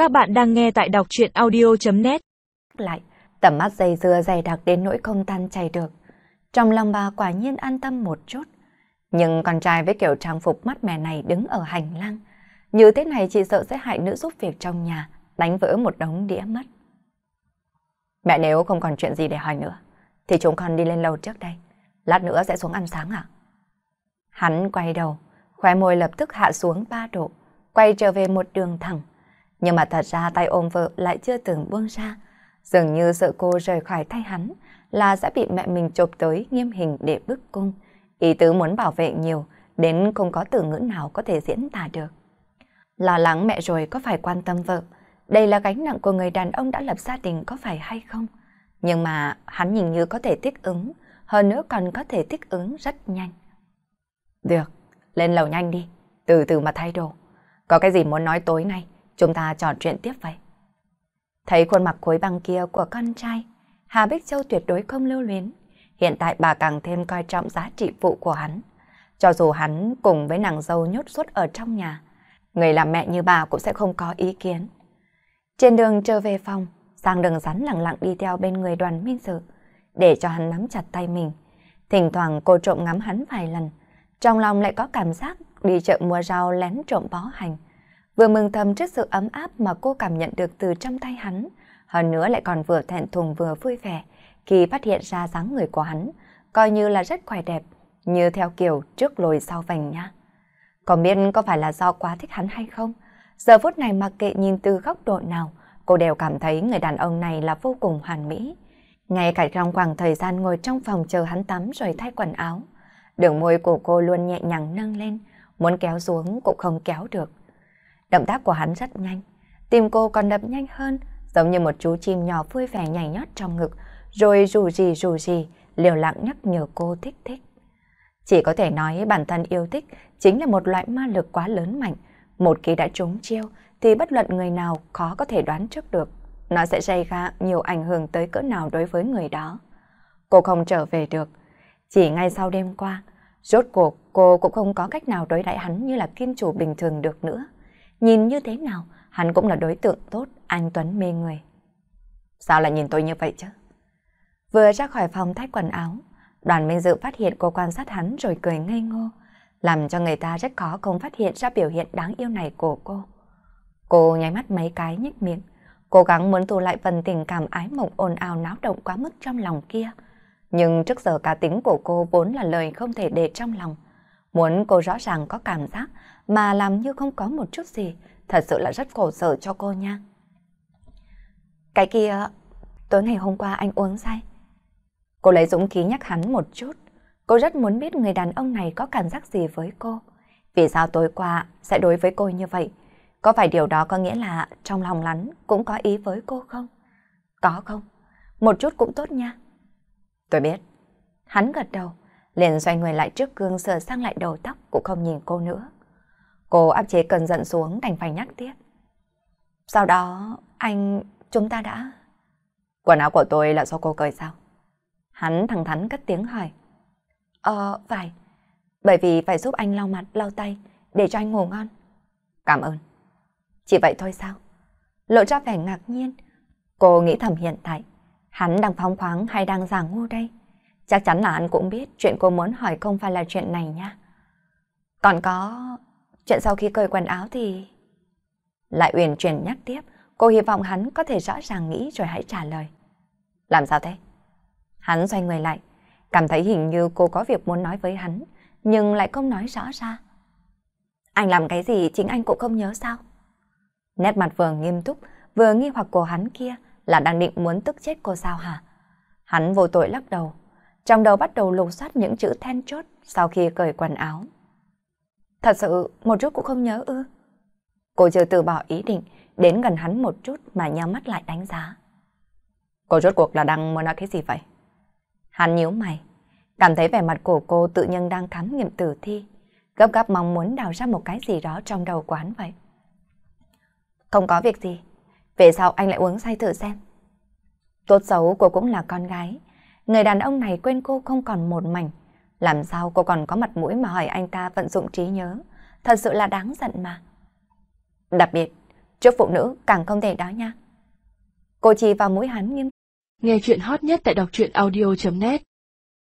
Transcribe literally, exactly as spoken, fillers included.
Các bạn đang nghe tại đọc truyện audio.net. Lại, tầm mắt dày dưa dày đặc đến nỗi không tan chảy được. Trong lòng bà quả nhiên an tâm một chút. Nhưng con trai với kiểu trang phục mát mẻ này đứng ở hành lang. Như thế này chỉ sợ sẽ hại nữ giúp việc trong nhà, đánh vỡ một đống đĩa mất. Mẹ nếu không còn chuyện gì để hỏi nữa, thì chúng con đi lên lầu trước đây. Lát nữa sẽ xuống ăn sáng ạ. Hắn quay đầu, khóe môi lập tức hạ xuống ba độ, quay trở về một đường thẳng. Nhưng mà thật ra tay ôm vợ lại chưa từng buông ra. Dường như sợ cô rời khỏi tay hắn là sẽ bị mẹ mình chụp tới nghiêm hình để bức cung. Ý tứ muốn bảo vệ nhiều, đến không có từ ngữ nào có thể diễn tả được. Lo lắng mẹ rồi có phải quan tâm vợ. Đây là gánh nặng của người đàn ông đã lập gia đình có phải hay không? Nhưng mà hắn nhìn như có thể thích ứng, hơn nữa còn có thể thích ứng rất nhanh. Được, lên lầu nhanh đi, từ từ mà thay đồ. Có cái gì muốn nói tối nay, chúng ta trò chuyện tiếp vậy. Thấy khuôn mặt khối băng kia của con trai, Hà Bích Châu tuyệt đối không lưu luyến. Hiện tại bà càng thêm coi trọng giá trị phụ của hắn. Cho dù hắn cùng với nàng dâu nhốt suốt ở trong nhà, người làm mẹ như bà cũng sẽ không có ý kiến. Trên đường trở về phòng, Giang Đừng Rắn lặng lặng đi theo bên người Đoàn Minh Sự, để cho hắn nắm chặt tay mình. Thỉnh thoảng cô trộm ngắm hắn vài lần, trong lòng lại có cảm giác đi chợ mua rau lén trộm bó hành. Vừa mừng thầm trước sự ấm áp mà cô cảm nhận được từ trong tay hắn, hơn nữa lại còn vừa thẹn thùng vừa vui vẻ khi phát hiện ra dáng người của hắn, coi như là rất khỏe đẹp, như theo kiểu trước lồi sau vành nha. Còn biết có phải là do quá thích hắn hay không? Giờ phút này mặc kệ nhìn từ góc độ nào, cô đều cảm thấy người đàn ông này là vô cùng hoàn mỹ. Ngay cả trong khoảng thời gian ngồi trong phòng chờ hắn tắm rồi thay quần áo, đường môi của cô luôn nhẹ nhàng nâng lên, muốn kéo xuống cũng không kéo được. Động tác của hắn rất nhanh, tim cô còn đập nhanh hơn, giống như một chú chim nhỏ vui vẻ nhảy nhót trong ngực, rồi rù rì rù rì, liều lặng nhắc nhở cô thích thích. Chỉ có thể nói bản thân yêu thích chính là một loại ma lực quá lớn mạnh. Một khi đã trúng chiêu thì bất luận người nào khó có thể đoán trước được nó sẽ gây ra nhiều ảnh hưởng tới cỡ nào đối với người đó. Cô không trở về được. Chỉ ngay sau đêm qua, rốt cuộc cô cũng không có cách nào đối đãi hắn như là kim chủ bình thường được nữa. Nhìn như thế nào, hắn cũng là đối tượng tốt, anh tuấn mê người. Sao lại nhìn tôi như vậy chứ? Vừa ra khỏi phòng thay quần áo, Đoàn Minh Dự phát hiện cô quan sát hắn rồi cười ngây ngô, làm cho người ta rất khó không phát hiện ra biểu hiện đáng yêu này của cô. Cô nháy mắt mấy cái nhếch miệng, cố gắng muốn thu lại phần tình cảm ái mộng ồn ào náo động quá mức trong lòng kia. Nhưng trước giờ cá tính của cô vốn là lời không thể để trong lòng. Muốn cô rõ ràng có cảm giác mà làm như không có một chút gì, thật sự là rất khổ sở cho cô nha. Cái kia, tối ngày hôm qua anh uống say. Cô lấy dũng khí nhắc hắn một chút. Cô rất muốn biết người đàn ông này có cảm giác gì với cô. Vì sao tối qua sẽ đối với cô như vậy? Có phải điều đó có nghĩa là trong lòng hắn cũng có ý với cô không? Có không? Một chút cũng tốt nha. Tôi biết. Hắn gật đầu, liền xoay người lại trước gương sửa sang lại đầu tóc, cũng không nhìn cô nữa. Cô áp chế cơn giận xuống đành phải nhắc tiếp. Sau đó, anh, chúng ta đã... Quần áo của tôi là do cô cởi sao? Hắn thẳng thắn cất tiếng hỏi. Ờ, phải. Bởi vì phải giúp anh lau mặt, lau tay, để cho anh ngủ ngon. Cảm ơn. Chỉ vậy thôi sao? Lộ ra vẻ ngạc nhiên. Cô nghĩ thầm hiện tại, hắn đang phóng khoáng hay đang giả ngu đây? Chắc chắn là hắn cũng biết chuyện cô muốn hỏi không phải là chuyện này nha. Còn có... chuyện sau khi cởi quần áo thì... Lại uyển chuyển nhắc tiếp, cô hy vọng hắn có thể rõ ràng nghĩ rồi hãy trả lời. Làm sao thế? Hắn xoay người lại, cảm thấy hình như cô có việc muốn nói với hắn, nhưng lại không nói rõ ra. Anh làm cái gì chính anh cũng không nhớ sao? Nét mặt vừa nghiêm túc, vừa nghi hoặc của hắn kia là đang định muốn tức chết cô sao hả? Hắn vô tội lắc đầu, trong đầu bắt đầu lục soát những chữ then chốt sau khi cởi quần áo. Thật sự một chút cũng không nhớ ư? Cô chưa từ bỏ ý định, đến gần hắn một chút mà nhắm mắt lại đánh giá. Cô rốt cuộc là đang muốn nói cái gì vậy? Hắn nhíu mày, cảm thấy vẻ mặt của cô tự nhiên đang khám nghiệm tử thi, gấp gáp mong muốn đào ra một cái gì đó trong đầu của hắn vậy. Không có việc gì, về sau anh lại uống say thử xem. Tốt xấu cô cũng là con gái, người đàn ông này quên cô không còn một mảnh, làm sao cô còn có mặt mũi mà hỏi anh ta vận dụng trí nhớ, thật sự là đáng giận mà. Đặc biệt, Trước phụ nữ càng không thể đó nha. Cô chỉ vào mũi hắn nghiêm. Nghe chuyện hot nhất tại đọc truyện audio chấm net